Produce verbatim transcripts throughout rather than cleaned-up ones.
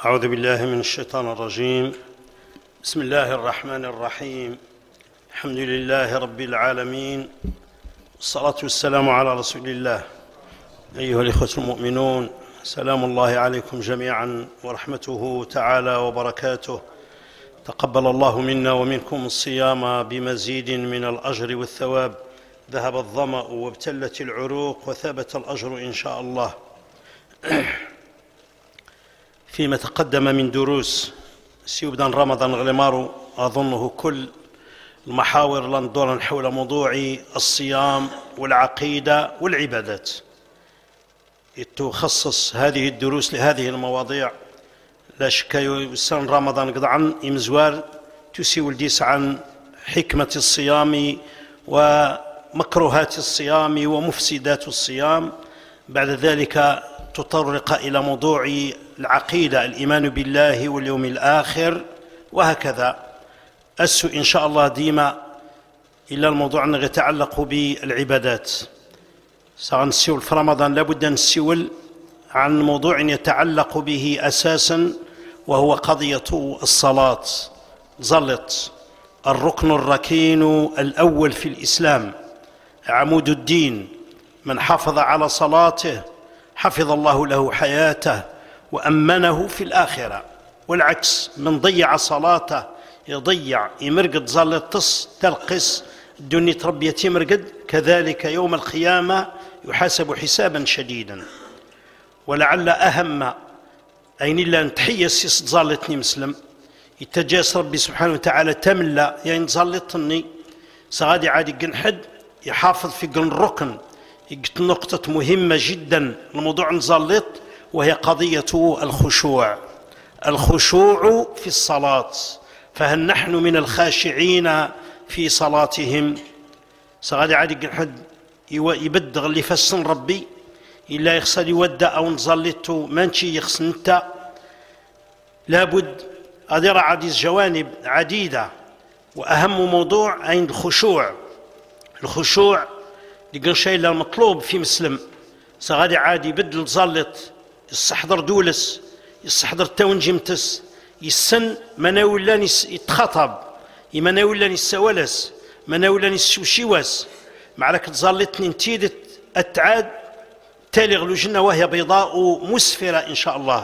أعوذ بالله من الشيطان الرجيم. بسم الله الرحمن الرحيم. الحمد لله رب العالمين، والصلاة والسلام على رسول الله. أيها الإخوة المؤمنون، سلام الله عليكم جميعا ورحمته تعالى وبركاته. تقبل الله منا ومنكم الصيام بمزيد من الأجر والثواب. ذهب الظمأ وابتلت العروق وثبت الأجر إن شاء الله. فيما تقدم من دروس سيبدأ رمضان غلمارو أظنه كل المحاور لندور حول موضوع الصيام والعقيدة والعبادات. تخصص هذه الدروس لهذه المواضيع. لا شك سن رمضان قطعا إمزوار تسيول ديس عن حكمة الصيام ومكروهات الصيام ومفسدات الصيام. بعد ذلك تطرق إلى موضوع العقيدة، الإيمان بالله واليوم الآخر، وهكذا أسو إن شاء الله ديما إلا الموضوع أنه يتعلق بالعبادات. سنسول في رمضان لابد أن نسول عن موضوع يتعلق به أساسا، وهو قضية الصلاة. ظلت الركن الركين الأول في الإسلام، عمود الدين. من حافظ على صلاته حفظ الله له حياته وأمنه في الآخرة، والعكس من ضيع صلاته يضيع يمرقد ظل تص تلقس الدنيا تربي يتمرقد، كذلك يوم القيامة يحاسب حسابا شديدا. ولعل أهم أين إلا أن تحيي السيس ظلتني مسلم يتجاس ربي سبحانه وتعالى تملا يعني ظلتني سغادي عادي قنحد يحافظ في قن الركن. قلت نقطة مهمة جدا الموضوع نزلط، وهي قضية الخشوع. الخشوع في الصلاة، فهل نحن من الخاشعين في صلاتهم؟ سغادي عادي قنحد يبدغ اللي فسن ربي إلا يخسر يودى أو نزلطه مانشي يخسن انت. لابد أدير عديد جوانب عديدة، وأهم موضوع عند الخشوع. الخشوع لقن شيء المطلوب في مسلم. سغادي عادي يبدل زلط يستحضر دولس يستحضر تونجمتس يسن مناولان يتخطب يمناولان يسولس مناولان يسوشيوس معركة زلطني نتيدت التعاد تالي غلو جنة وهي بيضاء مسفرة إن شاء الله.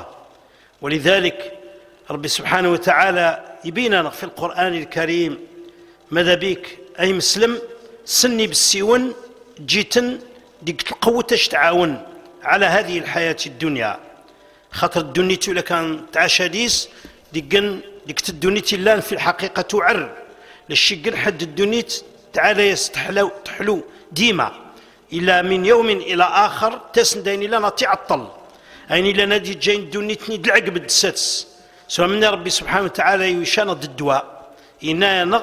ولذلك ربي سبحانه وتعالى يبيننا في القرآن الكريم ماذا بيك أي مسلم سني بالسيون جيتن ديك القوة تعاون على هذه الحياة الدنيا. خاطر الدنيا ولا كان تعاشى ديس ديكن ديك الدنيا لان في الحقيقة تعر للشقن حد الدنيا تعالى يستحلو تحلو ديما إلى من يوم إلى آخر تسندين لنا تعطل أين لنا دي جاين الدنيا تنيد العقب الدساتس سواء من ربي سبحانه وتعالى يشاند الدواء إنا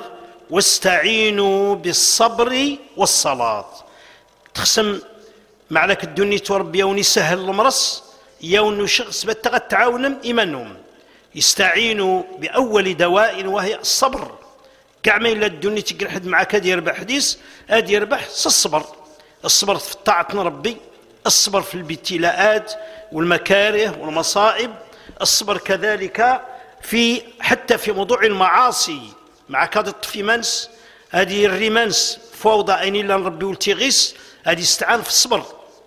واستعينوا بالصبر والصلاة. تخسم معلك الدنيا توربي يوني سهل المرس يوني شخص بتغى تعاونم إيمانهم يستعينوا بأول دواء وهي الصبر. كعمين إلى الدنيا تقل حد معك هذا يربح حديث هذا يربح الصبر. الصبر في طاعة ربي، الصبر في الابتلاءات والمكاره والمصائب، الصبر كذلك في حتى في موضوع المعاصي. مع كاد الطفيمانس هذه الريمانس فوضى أين إلا ربي والتغيس هذه استعان في الصبر.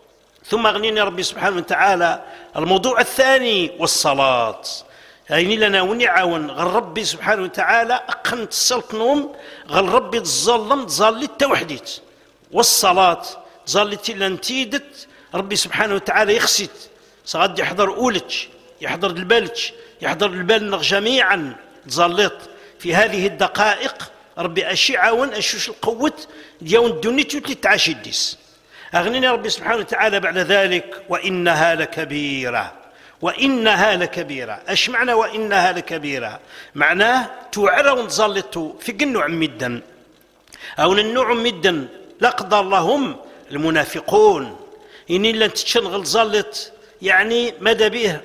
ثم أغنيني ربي سبحانه وتعالى الموضوع الثاني والصلاة. أين لنا ونعاون غير ربي سبحانه وتعالى أقنت السلطنوم غير ربي تظلم تظلت توحديت، والصلاة تظلت إلا نتيدت ربي سبحانه وتعالى يخسد صغاد يحضر أولج يحضر البلج يحضر البالنغ جميعا. تظلت في هذه الدقائق ربي أشي عاون أشوش القوة ديال الدنيا تولي تعاشي الديس. أغنينا ربي سبحانه وتعالى بعد ذلك وإنها لكبيرة. وإنها لكبيرة أش معنى وإنها لكبيرة؟ معناه توعر ونظلتوا في قنوع مدا أو النوع مدا لا قدر لهم المنافقون إن إلا تشنغل ظلت يعني ماذا به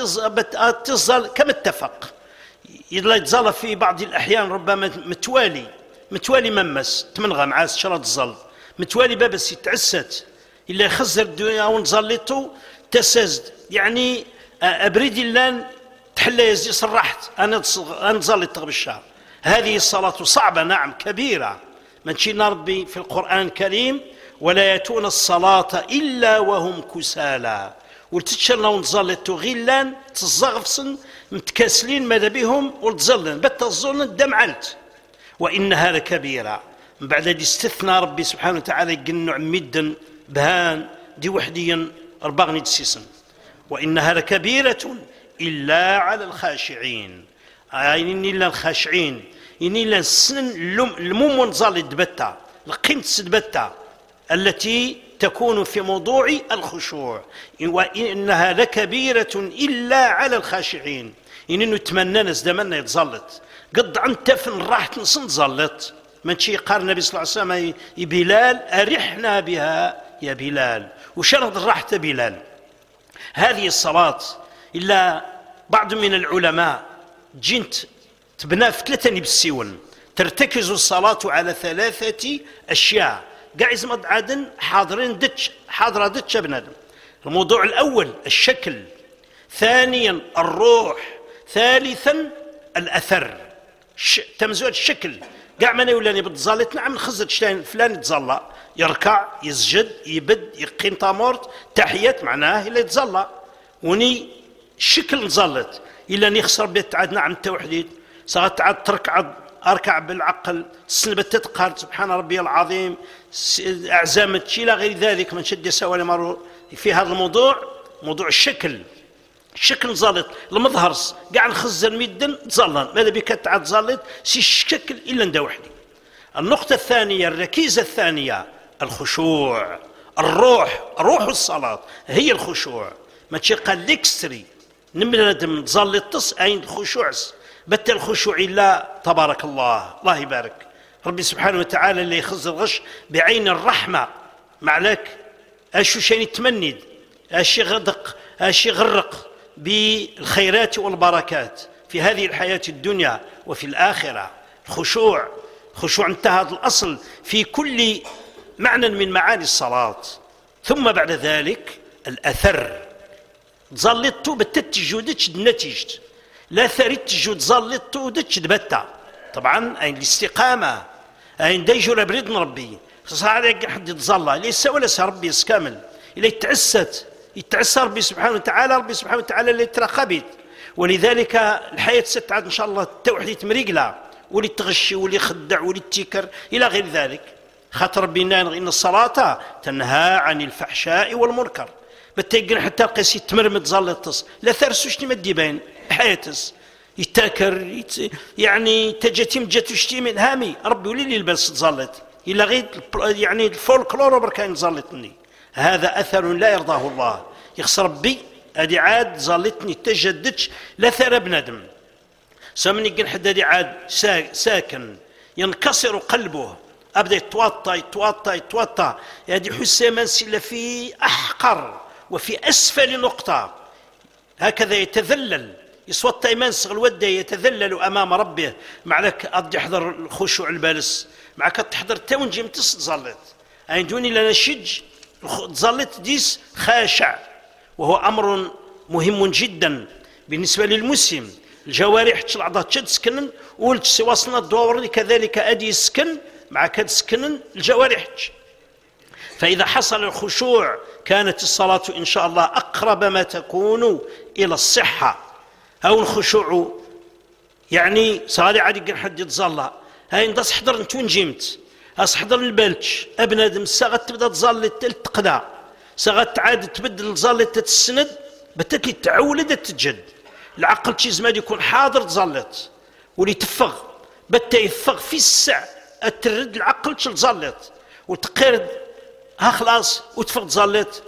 أتصل كما اتفق إذا يتظل في بعض الأحيان ربما متوالي متوالي ممس تمنغى مع شرط الظل متوالي بابس يتعسد إلا يخزر الدنيا ونظلته تسزد يعني أبريد اللان تحلى يزي صرحت أنا أنا ظل تغبشها. هذه الصلاة صعبة نعم كبيرة، من شينا ربي في القرآن الكريم ولا يأتون الصلاة إلا وهم كسالى، ولتتشلنا ونظلتو غيلان تزغفصن متكاسلين ماذا بهم ولتظلن بتا الظلن الدم علت وإنها لكبيرة. من بعد هذه استثنى ربي سبحانه وتعالى يقنع مدا بهان دي وحديا أربعة دسيسن وإنها لكبيرة إلا على الخاشعين، يعني إلا الخاشعين إني إلا السن الموم ونظل دبتا القيمة الدبتا التي تكون في موضوع الخشوع، وإنها لكبيرة إلا على الخاشعين. إني نتمنى نزدمنا يتزلط قد أنت فين راح تنصن تزلط من شي قال النبي صلى الله عليه وسلم يا بلال أرحنا بها يا بلال، وشرط راحة بلال. هذه الصلاة إلا بعض من العلماء جنت تبنى في ثلاثة بالسيون، ترتكز الصلاة على ثلاثة أشياء قاعد مد عدن حاضرين دتش حاضرة دتش بنادم. الموضوع الأول الشكل، ثانيا الروح، ثالثا الأثر. ش... تمزوج الشكل قاع من يولاني بتزالت نعم نخزت شتين فلان يتزلى يركع يسجد يبد يقين طامورت تحيات معناه إلا يتزلى وني الشكل نزلت إلا نخسر بيت عاد نعم التوحيد صارت عاد تركع أركع بالعقل سنبت تتقهر سبحان ربي العظيم أعزامت إلى غير ذلك من شد سوالي مرور في هذا الموضوع. موضوع الشكل الشكل زالت المظهرس قاع نخزن ميدن تزلن ماذا بك تعاد زالت سي الشكل إلا ندا وحدي. النقطة الثانية الركيزة الثانية الخشوع، الروح روح الصلاة هي الخشوع. ما تشي قال ليكستري نمردم تزلت تص أين الخشوع بت الخشوع إلا تبارك الله الله يبارك ربي سبحانه وتعالى اللي يخز الغش بعين الرحمة معلك أشو شيء تمند أشي غدق أشي غرق بالخيرات والبركات في هذه الحياة الدنيا وفي الآخرة. خشوع خشوع انتهى الأصل في كل معنى من معاني الصلاة. ثم بعد ذلك الأثر ظلت بتتجودتش النتيجة لا ثريت تجود ظلت دتش دبتا طبعا أين الاستقامة أين ديجور بريد ربي صار حد يتظلى ليس ولا ربي يسكامل إلا يتعست يتعسى ربي سبحانه وتعالى ربي سبحانه وتعالى اللي ترقبت. ولذلك الحياة ستعد إن شاء الله التوحيد مريقلة واللي تغشي واللي يخدع واللي تيكر إلى غير ذلك. خاطر ربنا إن الصلاة تنهى عن الفحشاء والمنكر بتيقن حتى القيس يتمرمد ظلتس لا ثرسوش تمدي بين حياتس يتاكر يت... يعني تجتيم جاتو شتيمين هامي ربي ولي اللي البس تظلت إلا غير يعني الفولكلور بركان ظلتني. هذا أثر لا يرضاه الله يخسر ربي هذه عاد ظلتني تجددش لا ثر بندم سمني قن حد هذه عاد ساكن ينكسر قلبه أبدأ يتوطى يتوطى يتوطى هذه حساما سلا في أحقر وفي أسفل نقطة هكذا يتذلل يسوط ايمان صغل وده يتذلل امام ربه معك أضي يحضر الخشوع البالس معك تحضر تونجي متص تظلت اين دوني لنا شج تظلت ديس خاشع وهو امر مهم جدا بالنسبه للمسلم. الجوارح تشلعضها تسكن ولت وصلنا الدور كذلك ادي يسكن معك تسكن الجوارح. فاذا حصل الخشوع كانت الصلاه ان شاء الله اقرب ما تكون الى الصحه أو الخشوع. يعني صاري عادي حد يتظلى هاي ندس حضر نتون جيمت أصحضر البلتش أبنادم ساغت تبدا تظل تقدا ساغت عاد تبدل تظل تتسند بتكي تعولد تتجد العقل شي زمان يكون حاضر تظلت ولي تفغ بتا يفغ في السع ترد العقل تظلت وتقرد ها خلاص وتفغ تظلت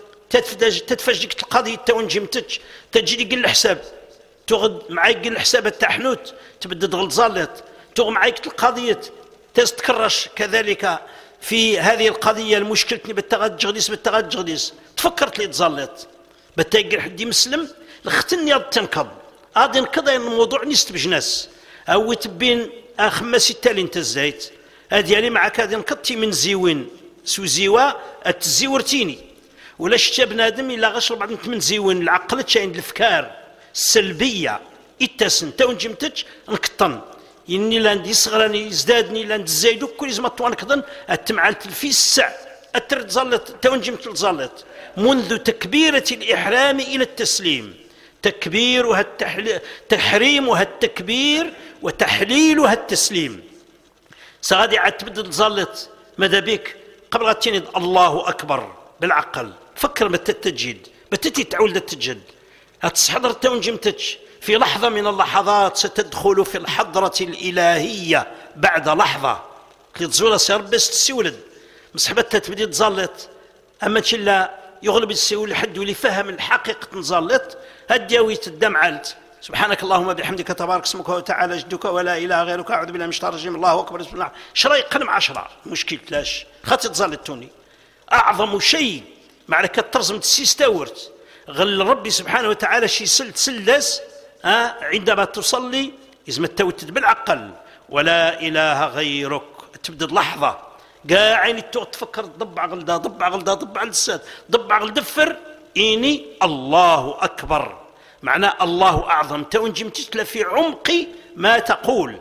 تتفجك القضية تون جيمتش تجي لي الحساب تغد معاك الحساب التحنوت تبدا تغلط زالت تغ معاك القضيه تستكرش كذلك في هذه القضيه المشكلتني بالتغد جغديس بالتغد جغديس تفكرت لي تزلت بتاقر حد يمسلم لختني تنقض غادي نقض الموضوع نست بجناس او تبين خمس التالي انت الزيت هذه اللي معك هذه نقضتي من زيوين سو زيوا تزيورتيني ولا شتا بنادم الا غشر بعض من زيوين العقل عند الافكار السلبيه اتسن تو نجمتج نكطن يني لاند يصغرني يزدادني لاند الزايدو كل زما توانكضن اتمعلت في السع اترد زلت تو نجمت زلت منذ تكبيرة الإحرام إلى التسليم تكبيرها التحليل تحريمها التكبير وتحليلها التسليم سغادي عاد تبدل زلت ماذا بك قبل غتيني الله أكبر بالعقل فكر ما تتجد بتتي تعول تتجد هتستحضر تو نجمتج في لحظة من اللحظات ستدخل في الحضرة الإلهية بعد لحظة تزول سير بس تسولد مسحبتها تبدي تزلط أما تشلا يغلب السيول حد اللي فهم الحقيقة نزلط هديويت الدم علت سبحانك اللهم بحمدك تبارك اسمك وتعالى جدك ولا إله غيرك أعوذ بالله من الشيطان الرجيم الله أكبر بسم الله شراي قلم عشرة مشكلة لاش خاطر تزلطوني أعظم شيء معركة ترزم تسيستورت غل ربي سبحانه وتعالى شي سل تسلس أه عندما تصلي إذا التوتد بالعقل ولا إله غيرك تبدأ لحظة قاعين تفكر ضبع غلدا ضبع غلدا ضبع لسات ضبع غلدفر إني الله أكبر معناه الله أعظم تونجم تتلى في عمق ما تقول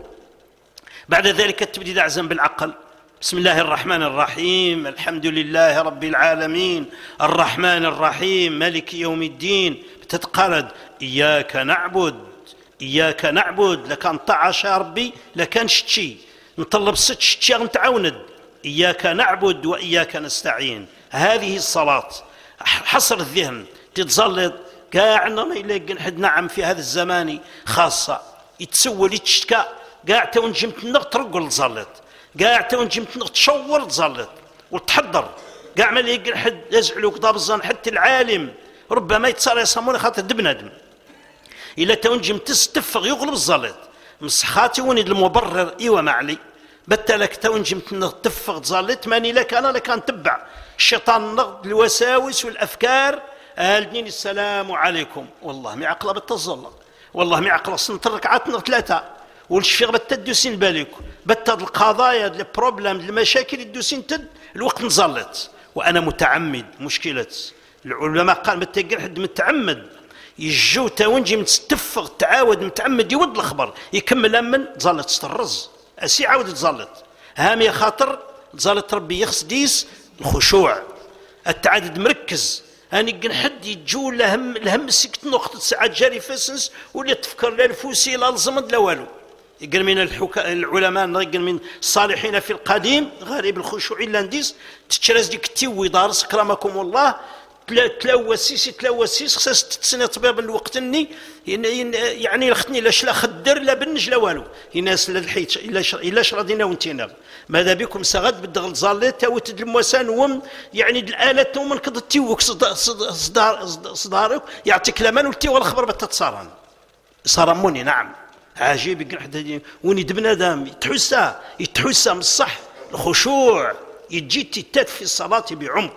بعد ذلك تبدي دعزا بالعقل بسم الله الرحمن الرحيم الحمد لله رب العالمين الرحمن الرحيم مالك يوم الدين تتقالد إياك نعبد إياك نعبد لكان طعش يا ربي لكان شتشي نطلب ست شتشي نتعاوند إياك نعبد وإياك نستعين هذه الصلاة حصر الذهن تتزلط قاعنا ما يلاقي حد نعم في هذا الزمان خاصة يتسول يتشتكى قاع تو نجمت نغ ترقل تزلط قاع تو نجمت نغ تشور تزلط وتحضر قاع ما يلاقي حد يزعلوك ضابزان حتى العالم ربما يتصار يسمونه خاطر دبنادم إلا تو نجم تستفغ يغلب الزلط مسخاتي وني المبرر إيوا معلي بتلك تو نجم تفغ تزلط ماني لك أنا لك نتبع الشيطان نغض الوساوس والأفكار أهلني السلام عليكم والله ما عقله بتظل والله ما عقله سنت ركعات ثلاثة والشفيغ بتدوسين بالك بتد القضايا البروبلم المشاكل الدوسين تد الوقت نزلط وأنا متعمد مشكلة العلماء قال متقر حد متعمد يجو تونجي متفغ تعاود متعمد يود الخبر يكمل أمن تزلط تسترز أسي عاود تزلط هام يا خاطر تزلط ربي يخص ديس الخشوع التعدد مركز هاني قن حد يجو لهم لهم سكت نقطة ساعات جاري فاسنس واللي تفكر لا الفوسي لا الزمد لا والو يقال من الحكا العلماء يقال من الصالحين في القديم غريب الخشوع الا نديس تتشرز ديك تيوي دارس كرمكم الله تلوسيس تلوسيس خصها تتسنى طبيب الوقت اني يعني الختني لاش لا خدر لا بنج لا والو الناس لا الحيت الا الا شردينا وانتينا ماذا بكم سغد بالدغل زاليت تاوت الموسان وم يعني الالات ومن كض تيوك صدار صدارك يعطيك لمن ولتي والخبر بتتصارن صرموني نعم عجيب يقول وني بنادم يتحسى يتحسى من الصح الخشوع يجي تتات في الصلاه بعمق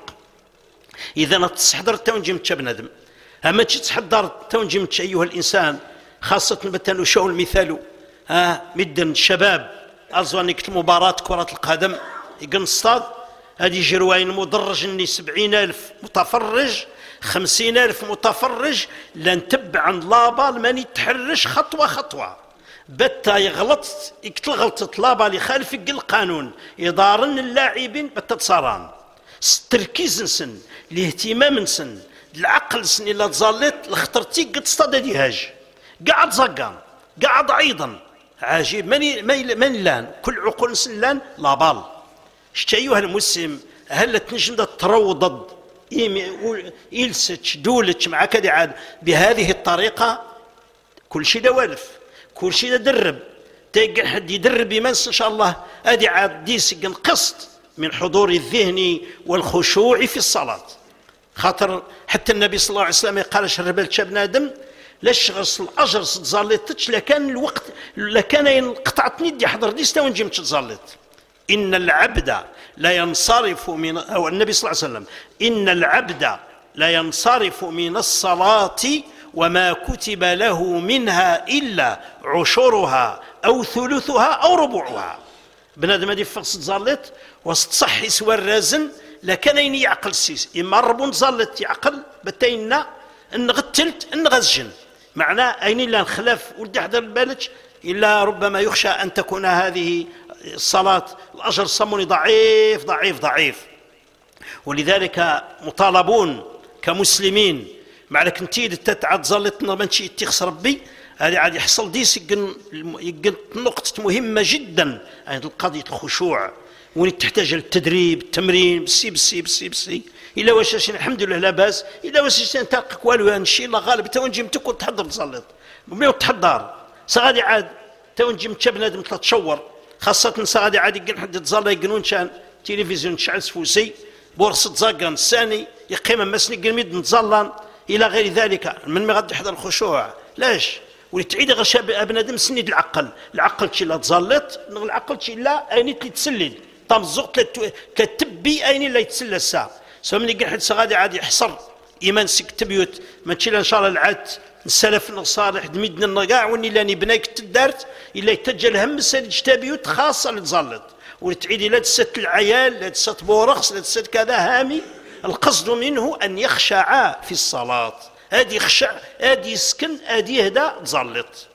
إذا تستحضر تونجم بنادم أما تستحضر تونجم أيها الإنسان خاصة مثلا شو المثال ها مدن الشباب أزوانك مباراة كرة القدم يقن الصاد هذه جروين مدرج إني سبعين ألف متفرج خمسين ألف متفرج لنتبع عن لابال ماني تحرش خطوة خطوة بتا يغلط يقتل غلطة لابال يخالف القانون يضارن اللاعبين بتا تصاران التركيز نسن الاهتمام نسن العقل سن الا تزالت الخطرتي قد تصطاد هاج قاعد زقان قاعد عيضا عجيب ماني من لان كل عقول نسن لان لابال شت ايها المسلم هل تنجم تروضض يلسج دولج مع كذا عاد بهذه الطريقه كل شيء دوالف كل شيء درب تلقى حد يدرب يمس ان شاء الله ادي عاد ديس قسط من حضور الذهن والخشوع في الصلاة خاطر حتى النبي صلى الله عليه وسلم قال شربت شاب نادم لاش غسل الأجر تزاليتش لكان الوقت لكان ينقطعت ندي حضر دي ستا ونجم تزاليت إن العبد لا ينصرف من أو النبي صلى الله عليه وسلم إن العبد لا ينصرف من الصلاة وما كتب له منها إلا عشرها أو ثلثها أو ربعها بنادم هذه فقص تزاليت وسط صحي سوى الرازن لكان ين يعقل السيس اما ربون زالت يعقل بتينا ان غتلت ان غزجن معناه أين لا نخلف ولدي حضر بالك إلا ربما يخشى أن تكون هذه الصلاة الأجر الصموني ضعيف ضعيف ضعيف. ولذلك مطالبون كمسلمين مع لك انتي تتعد ظلتنا ما نشي تخص ربي هذه عاد يحصل ديس يقن يقن نقطة مهمة جدا هذه قضية الخشوع وين تحتاج للتدريب التمرين بسي بسي بسي بسي إلا واش الحمد لله لا باس إلا واش نتاقك والو نشي الله غالب تو نجي متكون تحضر تصلي ملي تحضر صغادي عاد تو نجي متى بنادم تشور خاصة صغادي عاد يقن حد تصلي يقنون شان تلفزيون تشعل سفوسي بورصة زاقان الثاني يقيم مسني قلميد نتظلن إلى غير ذلك من ما غادي يحضر الخشوع لاش ولتعيد غشا بنادم سند العقل العقل تشي لا تزلط العقل تشي لا اين تسلل طام الزوق كتبي اين لا يتسلى الساعه سواء ملي قال حد غادي عاد يحصر ايمان سك تبيوت ما تشي ان شاء الله العاد السلف الصالح دميدنا النقاع وني لاني بناك تدارت الا يتجل هم سد تبيوت خاصه لتزلط ولتعيد لا تست العيال لا تست بورخص لا تست كذا هامي القصد منه ان يخشع في الصلاه هادي يخشع هادي يسكن هادي يهدى تزلط.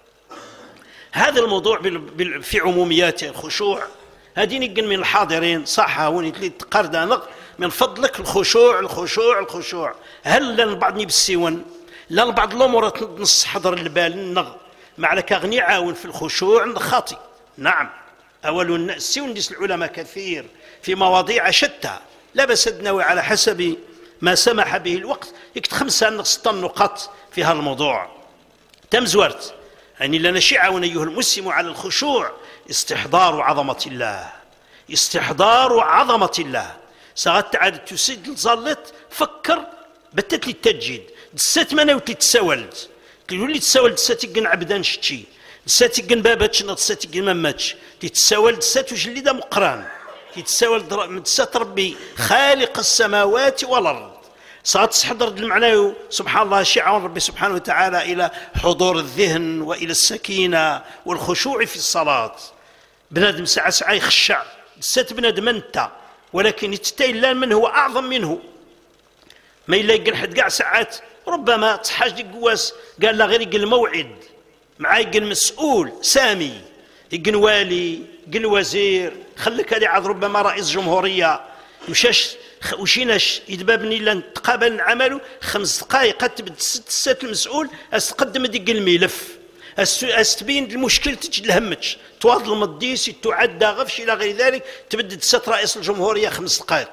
هذا الموضوع في عمومياته الخشوع هادي نقل من الحاضرين صح هوني تلي تقردانق من فضلك الخشوع الخشوع الخشوع هل لان بعض بالسيون لان بعض الامور نص حضر البال النغ مع لك اغني عاون في الخشوع خاطئ. نعم اول السيون ديس العلماء كثير في مواضيع شتى لا بس نوي على حسب ما سمح به الوقت يكت خمسة ستة نقاط في هذا الموضوع تم زورت يعني لنا شيعة أيها المسلم على الخشوع استحضار عظمة الله استحضار عظمة الله ساعات تعاد تسد الظلت فكر بتت لي التجديد دسات منا وتلي تساولت تقول لي تساولت دسات يقن عبدان شتي دسات يقن باباتش دسات يقن مماتش تتساول دسات وجلي دا مقران تتساول دسات ربي خالق السماوات والأرض صارت تحضر المعنى سبحان الله شيعة ربي سبحانه وتعالى إلى حضور الذهن وإلى السكينة والخشوع في الصلاة بنادم ساعة ساعة يخشع ست بنادم أنت ولكن يتتيلان من هو أعظم منه ما يلاقي حد قاع ساعات ربما تصحاج دي قواس قال لا غير يقل موعد معاه يقل مسؤول سامي يقل والي يقل وزير خليك هذه عاد ربما رئيس جمهورية مشاش وشيناش يدبابني لان تقابل عمله خمس دقائق قد تبد ست سات المسؤول استقدم ديك الملف استبين المشكل تجي لهمتش تواضل المديس تعدى غفش الى غير ذلك تبدد ست رئيس الجمهوريه خمس دقائق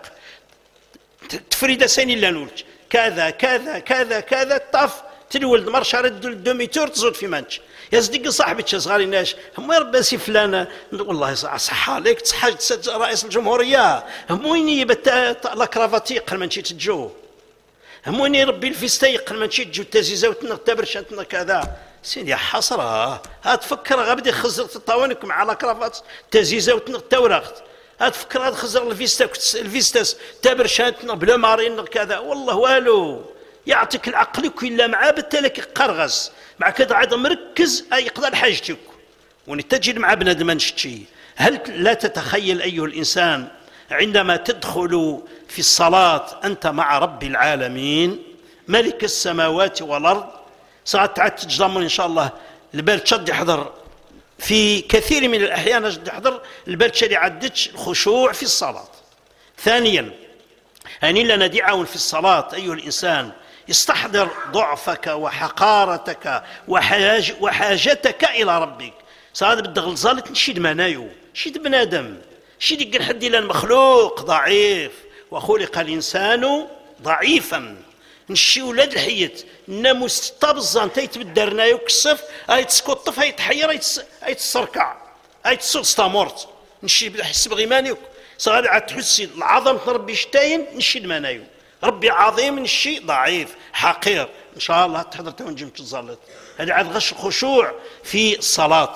تفريد سني لا نولج كذا كذا كذا كذا طاف تلولد مرشا رد الدوميتور تزود في مانش يا صديقي صاحبي صغاري ناش هم يا ربي سي فلان والله صح عليك تصحى رئيس الجمهوريه همويني بتا لا كرافاتي قبل ما نمشي تجو همويني ربي الفيستا قبل ما نمشي تجو تازيزا وتنغتبر شانتنا كذا سيدي حسره هاد تفكر غادي خزرت الطوانك مع لا كرافات تازيزا وتنغتورغت هاد تفكر هاد خزر الفيستا الفيستاس تابر شانتنا بلا مارين كذا والله والو يعطيك العقل كل معاه بالتالك قرغس مع كذا عاد مركز يقضى حاجتك ونتجد مع بنادم نشتي. هل لا تتخيل أيها الإنسان عندما تدخل في الصلاة أنت مع رب العالمين ملك السماوات والأرض ساعات تعد تجضمن إن شاء الله البال تشد يحضر في كثير من الأحيان تشد يحضر البال تشد يعدتش الخشوع في الصلاة. ثانيا أن لنا دعاء في الصلاة أيها الإنسان استحضر ضعفك وحقارتك وحاج وحاجتك إلى ربك. صاد بدك غلظالت نشيد منايو شيد بنادم شيد يقول حد إلى المخلوق ضعيف وخلق الإنسان ضعيفا نشي ولاد الحيت ناموس طابزان تيت بالدرنايو كسف اي تسكطف اي تحير اي تسركع اي تسوستامورت نشي بحسب غيمانيوك صاد عاد تحسي العظمة ربي شتاين نشيد منايو ربي عظيم نشي ضعيف حقير ان شاء الله تحضر تونجم تزلط. هذا عاد غش خشوع في الصلاة.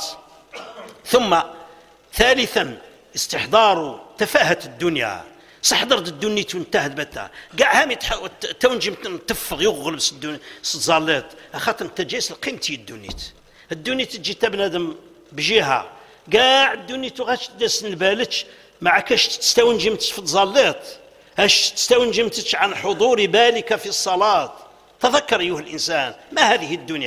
ثم ثالثا استحضار تفاهة الدنيا صحضرت الدنيا وانتهت بتا كاع هامي تونجم تفغ يغلب الدنيا الزلط خاطر تجيس قيمتي الدنيا الدنيا تجي تبنادم بجهه كاع الدنيا تغاش تدس البالتش معكاش تستونجم في الزلط اش تستونجم عن حضور بالك في الصلاة. تذكر أيها الإنسان ما هذه الدنيا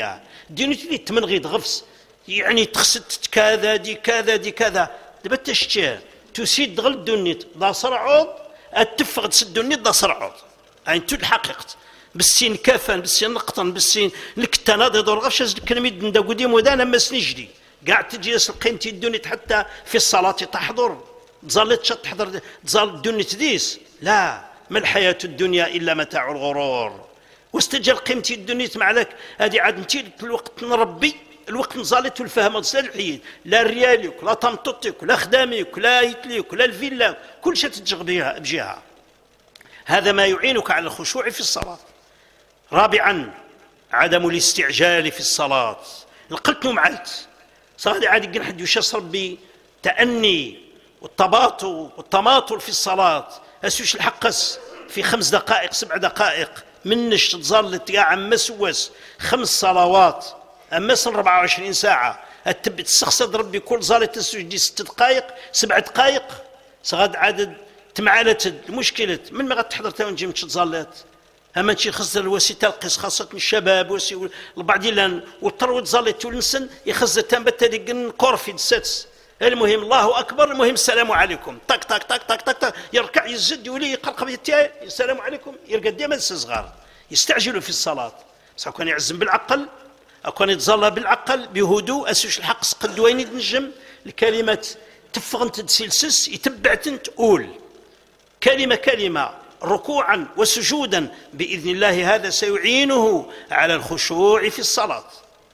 الدنيا تلي تمنغي تغفص يعني تخسد كذا دي كذا دي كذا دابا تشتيه تسيد غل الدنيا دا صرعوض اتفق تسد الدنيا دا صرعوض يعني تو الحقيقة بالسين كافن بالسين نقطن بالسين نكتة ناضي دور غفش الكلمة ندا قديم ودانا ما سنجدي قاعد تجلس قيمتي الدنيا حتى في الصلاة تحضر تظل تحضر تظل الدنيا تديس لا ما الحياة الدنيا إلا متاع الغرور واستجل قيمتي الدنيا مع لك هذه عاد نتي الوقت نربي الوقت نزالت الفهم الحيين لا رياليك لا طمطوطيك لا خداميك لا يتليك لا الفيلا كل شيء تتجغ بها بجهة هذا ما يعينك على الخشوع في الصلاة. رابعا عدم الاستعجال في الصلاة القلت معلت صار عادي حد يشصر بتأني والتباطؤ والتماطل في الصلاة اسوش الحقس في خمس دقائق سبع دقائق منش تظل يا عم سوس خمس صلوات اما أربعة وعشرين ساعة تبي تستخسر ربي كل صلاة تسجد ست دقائق سبع دقائق صغاد عدد تمعالت المشكلة من ما غتحضر تا ونجي متشتظلات اما تشي خسر الوسي تلقيس خاصة الشباب وسي البعض لان والطروت زالت والنسن يخزر تنبت ديك كورفي السادس المهم الله اكبر المهم السلام عليكم طق طق طق طق طق, طق يركع يزد يولي يقرقب يتاعي السلام عليكم يلقى ديما صغار يستعجلوا في الصلاة سواء كان يعزم بالعقل او كان يتظلى بالعقل بهدوء اسوش الحق سقد وين ينجم الكلمات تفغنت تسلسس يتبعت تقول كلمة كلمة ركوعا وسجودا بإذن الله هذا سيعينه على الخشوع في الصلاة.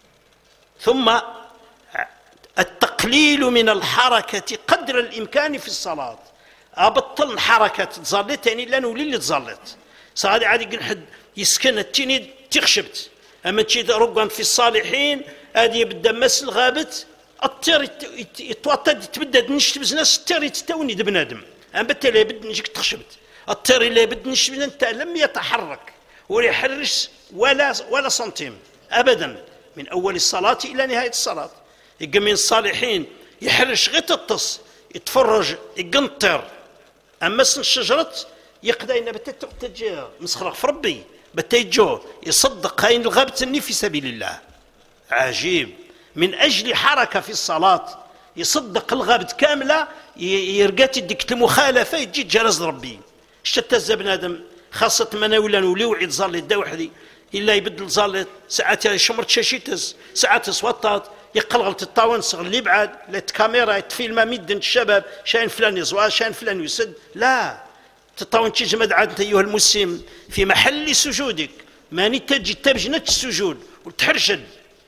ثم التقليل من الحركة قدر الإمكان في الصلاة أبطل حركة تظلت يعني لا نولي اللي تظلت صار عادي حد يسكن التيني تخشبت أما تشي رقم في الصالحين هذه بدأ مس الغابت الطير يتوطد يتبدد نشت بزنس الطير يتتوني بنادم أما بالتالي بد نجيك تخشبت الطير اللي بد نشت انت لم يتحرك ولا يحرش ولا ولا سنتيم أبدا من أول الصلاة إلى نهاية الصلاة يقى من الصالحين يحرش غير الطس يتفرج يقنطر أما سن الشجرة يقدر إن بتتجي مسخرة في ربي بتيجو يصدق هاين الغابة في سبيل الله عجيب من أجل حركة في الصلاة يصدق الغابة كاملة يرقات يديك المخالفة يجي جرز ربي شتى بنادم خاصة مناولا وليوعي تظل يدا وحدي إلا يبدل ظلت ساعات شمرت شاشيتس ساعات صوتات يقلغلت الطاون صغر اللي بعد لت كاميرا يتفيلم ميدن الشباب شاين فلان يزوى شاين فلان يسد لا تطاون تجمد عاد أيها المسلم في محل سجودك ما نتجي تبجنة السجود وتحرشد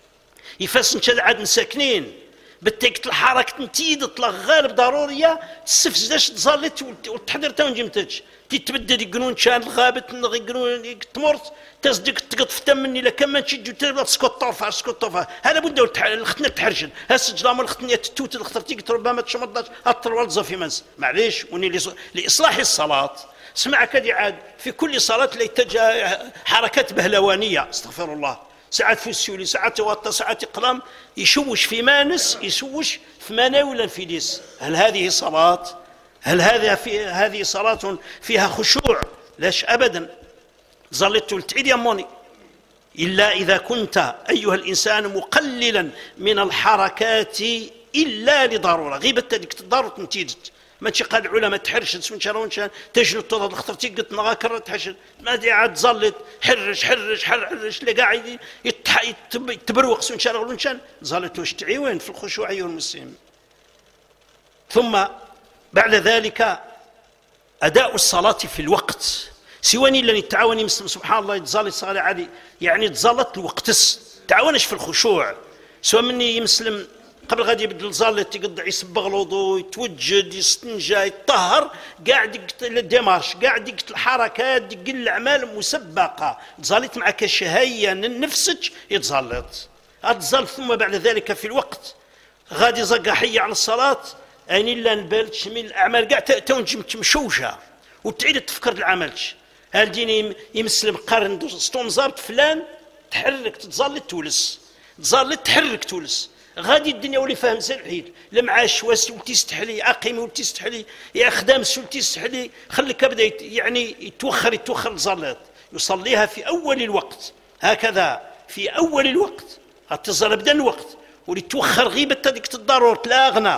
يفاس نشد عاد ساكنين بالتيكت الحركة نتيد طلع غالب ضرورية تستفزداش تظلت وتحضر تاون جمتج تتبدل يقنون شان الغابة يقنون تمرت تصدق تقط في تمني لكن ما تشجوا تبغى تسكت طوفها تسكت طوفها هذا بده الختنة تحرشن هسه جلام الختنة تتوت الخترتيك ربما تشمضات اطر والظا في منس معليش وني لاصلاح الصلاة سمع كدي عاد في كل صلاة يتجه حركات بهلوانية استغفر الله ساعات في السيولي ساعات وطا ساعات اقلام يشوش في مانس يشوش في مناولا في ديس هل هذه صلاة؟ هل هذا في هذه صلاة فيها خشوع؟ لاش ابدا ظلت تعيد يا موني الا اذا كنت ايها الانسان مقللا من الحركات الا لضروره غيبت هذيك الضروره نتيجت ما تشي قال العلماء تحرشت ونشان ونشان تجنو تضاد خطرتي قلت نغا كرت تحرشت ما عاد ظلت حرش حرش حرش اللي قاعد يتبروق ونشان ونشان ظلت واش تعيون في الخشوع ايها المسلم. ثم بعد ذلك اداء الصلاه في الوقت سواني اللي يتعاوني مسلم سبحان الله يتظل صلاه عادي يعني تظلت الوقتس تعاونش في الخشوع سواء مني يمسلم قبل غادي يبدل زالت يقطع يصبغ الوضوء يتوجد يستنجى يطهر قاعد الديمارش قاعد يقتل الحركات يقل الاعمال مسبقه تزالت معك شهيه نفسك يتزلط اتزلط. ثم بعد ذلك في الوقت غادي زقا حي على الصلاه اني لا نبالت شميل الاعمال كاع تونجم مشوشه وتعيد تفكر العملش هل ديني يمسلم قرن ستونزابت فلان تحرك تتزلط تولس تزلط تحرك تولس غادي الدنيا ولي فاهم سلحيل المعاش واس ولتي يستحلي اقيم ولتي يستحلي يا خدام ولتي يستحلي خليك بدا يعني يتوخر يتوخر الصلاه يصليها في اول الوقت هكذا في اول الوقت اتصل بدن الوقت ولتوخر غيبة هذيك الضرورة تلاغنا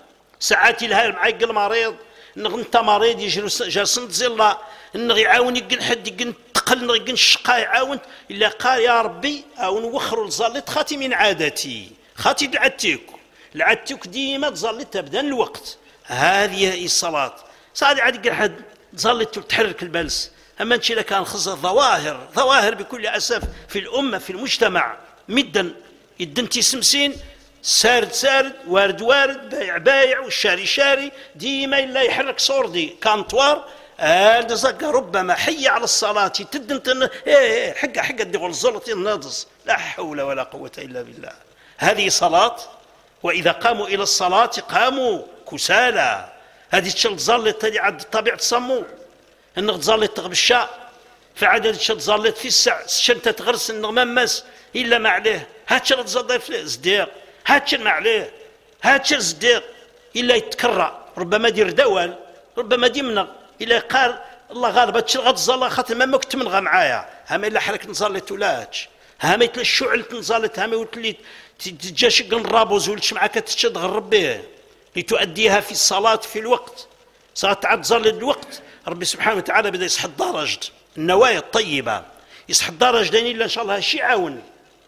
ساعات لها معاك المريض نغ انت مريض يجي جالس نتزلا نغ يعاون يقن حد يقن تقل نغ يقن الشقا يعاون الا قال يا ربي او نوخر الزليت خاتي من عادتي خاتي لعدتك لعدتك ديما تزليت تبدا الوقت. هذه هي الصلاة. صادي عاد يقن حد تزليت تحرك البلس. اما انت اذا كان خزر ظواهر ظواهر بكل اسف في الامه في المجتمع مدا يدن تيسمسين سارد سارد وارد وارد بايع بايع والشاري شاري ديما الا يحرك صوردي كانطوار هذا زكا ربما حي على الصلاه تدن تن ايه حقه حقه دي الزلط الناضز لا حول ولا قوه الا بالله. هذه صلاه. واذا قاموا الى الصلاه قاموا كسالى. هذه تشل تزلط هذه عاد طبيعه تصمو انك تزلط تغبشا فعدد تشل تزلط في الساعه شنت تغرس انك ما مس الا ما عليه هاتش تزلط في صديق هاتش ما عليه هاتش صديق الا يتكرى ربما دير دول ربما ديمنا الا قال الله غالب هاتش غتزلط خاطر ما كنت منغى معايا هما الا حرك نزلط ولاتش هما يتلا الشعل تنزلط هما وتلي تجاش نرابوز ولتش معاك تتغرب به لتؤديها في الصلاه في الوقت. صلاه تعد تزلط الوقت ربي سبحانه وتعالى بدا يصح الدرج النوايا الطيبه يصح الدرج دين الا ان شاء الله شي عاون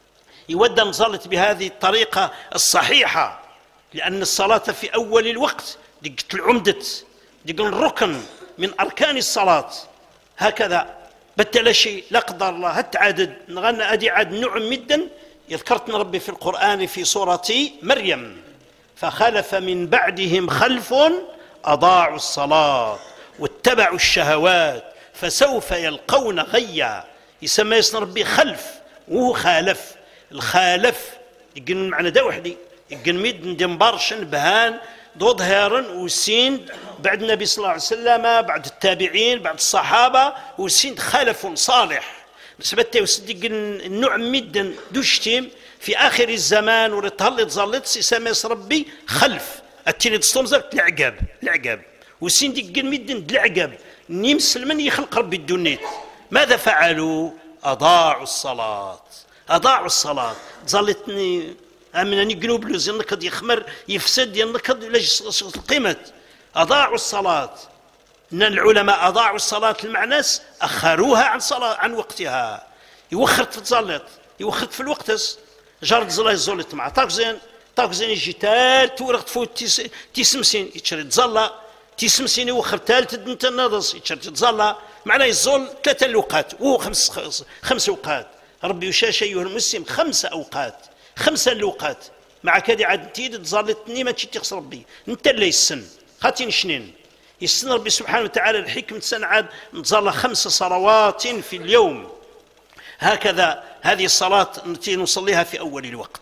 يودى نزلط بهذه الطريقه الصحيحه لان الصلاه في اول الوقت دقت العمده دق الركن من اركان الصلاه. هكذا بتلا شيء لا قدر الله هتعدد نغنى ادي عاد نعم مدا يذكرتنا ربي في القران في سوره مريم فخلف من بعدهم خلف اضاعوا الصلاه واتبعوا الشهوات فسوف يلقون غيا. يسمى اسم ربي خلف وهو خالف. الخالف يقن معنى دا وحدي يقن ميد ندمبرشن بهان ضد هيرن وسين بعد النبي صلى الله عليه وسلم بعد التابعين بعد الصحابه وسين خلف صالح بسبته وصدق النوع ميد دوشتيم في اخر الزمان ولا تهلط زلط يسمى اسم ربي خلف التيني تصومزر العقاب العقاب وسين دق ميد العقاب نيمس من يخلق ربي الدنيت ماذا فعلوا؟ اضاعوا الصلاه اضاعوا الصلاه ظلتني امنني قلوب لوز ينقض يخمر يفسد ينقض لاش القيمه اضاعوا الصلاه. ان العلماء اضاعوا الصلاه المعناس اخروها عن صلاه عن وقتها يوخر في تزلط يوخر في الوقت جرد زلا يزلط مع طاكزين طاكزين يجي تال تورق تفوت تيسمسين يتشري تزلا تيسمسين يوخر تال تدنت النضس يتشري تزلا معناه يزول ثلاثه الاوقات وهو خمس خمس اوقات. ربي يشاش ايها المسلم خمس اوقات خمسه الاوقات مع كذا عاد تيد تزلطني ما تشتيقص ربي انت اللي يسن خاتين شنين يسن ربي سبحانه وتعالى الحكمه سن عاد نتزلى خمس صلوات في اليوم. هكذا هذه الصلاه التي نصليها في اول الوقت.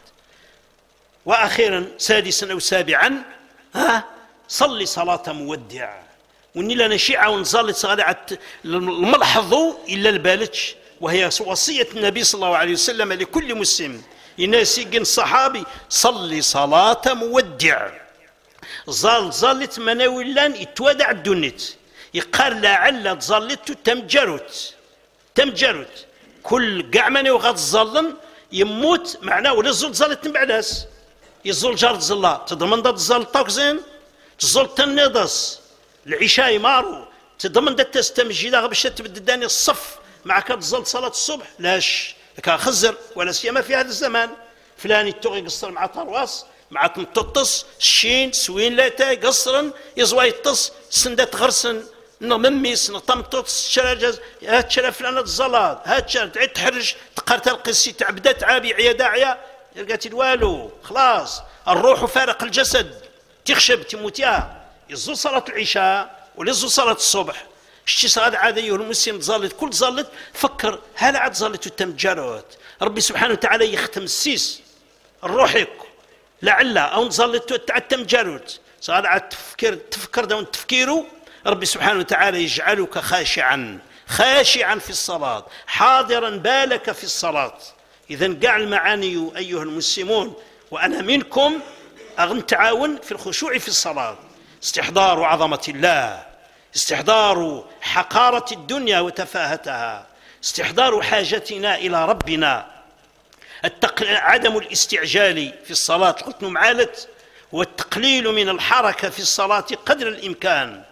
واخيرا سادسا او سابعا ها صلي صلاه مودع وني لنا شيعه ونصلي صلاه الملحظ الا البالتش وهي وصيه النبي صلى الله عليه وسلم لكل مسلم يناسي الصحابي صلي صلاه مودع زال زالت مناولان يتودع الدنيت يقال لعل تزلت تمجرت تمجرت كل كاع من يغاد الظلم يموت معناه ولا الزول زالت من بعداس يزول جار تزلا تضمن دات الزال طاكزين تزول تنضس العشاء مارو تضمن دات تستمجيدا باش تبدداني الصف مع كتزل صلاه الصبح لاش كان خزر ولا سيما في هذا الزمان فلان يتوغي يقصر مع طرواس مع تمططس الشين سوين لاتا قصرا يزوى يطس سندات غرسن نمميس نطمططس شراجز هات شرا فلان الزلاد هات شرا تعيد تحرج تقرت القسي تعبدات عابي عيا داعيه لقات والو خلاص الروح فارق الجسد تخشب تموتيها يزول صلاه العشاء ولا يزول صلاه الصبح شتي صاد عاد ايها المسلم تزلط كل تزلط فكر هل عاد زلط وتمجرت ربي سبحانه وتعالى يختم السيس الروحك لعل او نزلط تعد تمجرت صاد عاد تفكر تفكر دون تفكيره ربي سبحانه وتعالى يجعلك خاشعا خاشعا في الصلاه حاضرا بالك في الصلاه. اذا كاع المعاني ايها المسلمون وانا منكم اغن تعاون في الخشوع في الصلاه استحضار عظمه الله استحضار حقارة الدنيا وتفاهتها استحضار حاجتنا إلى ربنا عدم الاستعجال في الصلاة قلت معالت، والتقليل من الحركة في الصلاة قدر الإمكان،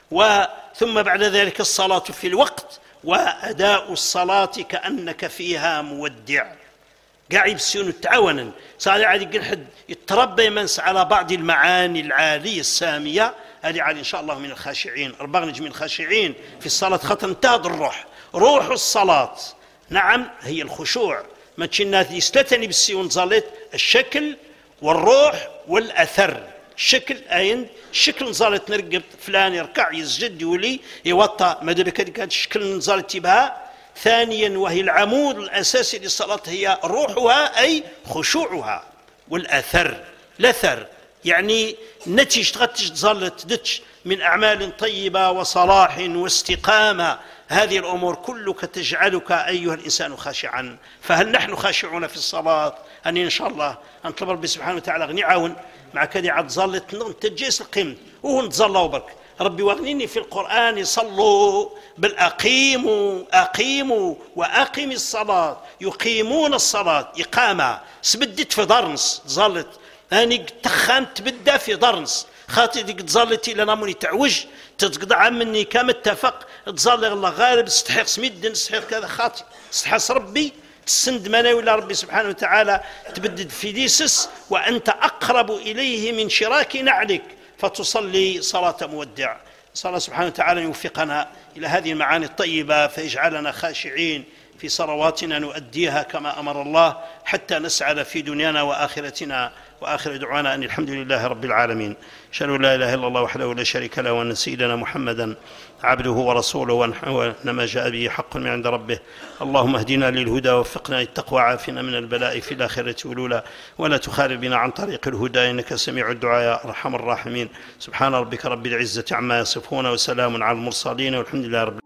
وثم بعد ذلك الصلاة في الوقت، وأداء الصلاة كأنك فيها مودع. قاعد بسيون تعاونا صار عادي حد يتربى يمنس على بعض المعاني العالية السامية هذه عالي إن شاء الله من الخاشعين، أربعة من الخاشعين في الصلاة خاطر انتهض الروح. روح الصلاة نعم هي الخشوع، ما تشنات يستتني بالسيون صليت الشكل والروح والأثر. الشكل أين الشكل نزالت نرقب فلان يركع يسجد يولي يوطى ما دبك كانت الشكل نزالت بها. ثانيا وهي العمود الأساسي للصلاة هي روحها أي خشوعها والأثر. الأثر يعني نتيجة غتش تزالت دتش من أعمال طيبة وصلاح واستقامة، هذه الأمور كلك تجعلك أيها الإنسان خاشعا. فهل نحن خاشعون في الصلاة؟ أني إن شاء الله نطلب ربي سبحانه وتعالى غني عاون مع كذا عاد ظلت تجيس القيم وهو نتظلوا برك ربي واغنيني في القرآن صلوا بل أقيموا أقيموا وأقم الصلاة، يقيمون الصلاة إقامة سبدت في ضرنس ظلت أني تخنت تبدا في ضرنس خاطي ديك تظلتي لنا موني تعوج تتقطع مني كما اتفق تظل الله غالب استحق سميد استحق كذا خاطي استحس ربي تسند مناوي إلى ربي سبحانه وتعالى تبدد في ديسس وأنت أقرب إليه من شراك نعلك فتصلي صلاة مودع. صلى الله سبحانه وتعالى يوفقنا إلى هذه المعاني الطيبة فيجعلنا خاشعين في صلواتنا نؤديها كما أمر الله حتى نسعد في دنيانا وآخرتنا. وآخر دعوانا أن الحمد لله رب العالمين. أشهد أن لا إله إلا الله وحده لا شريك له وأن سيدنا محمدا عبده ورسوله وإنما جاء به حق من عند ربه. اللهم اهدنا للهدى ووفقنا للتقوى عافنا من البلاء في الآخرة والأولى ولا تخالف بنا عن طريق الهدى إنك سميع الدعاء يا أرحم الراحمين. سبحان ربك رب العزة عما يصفون وسلام على المرسلين والحمد لله رب العالمين.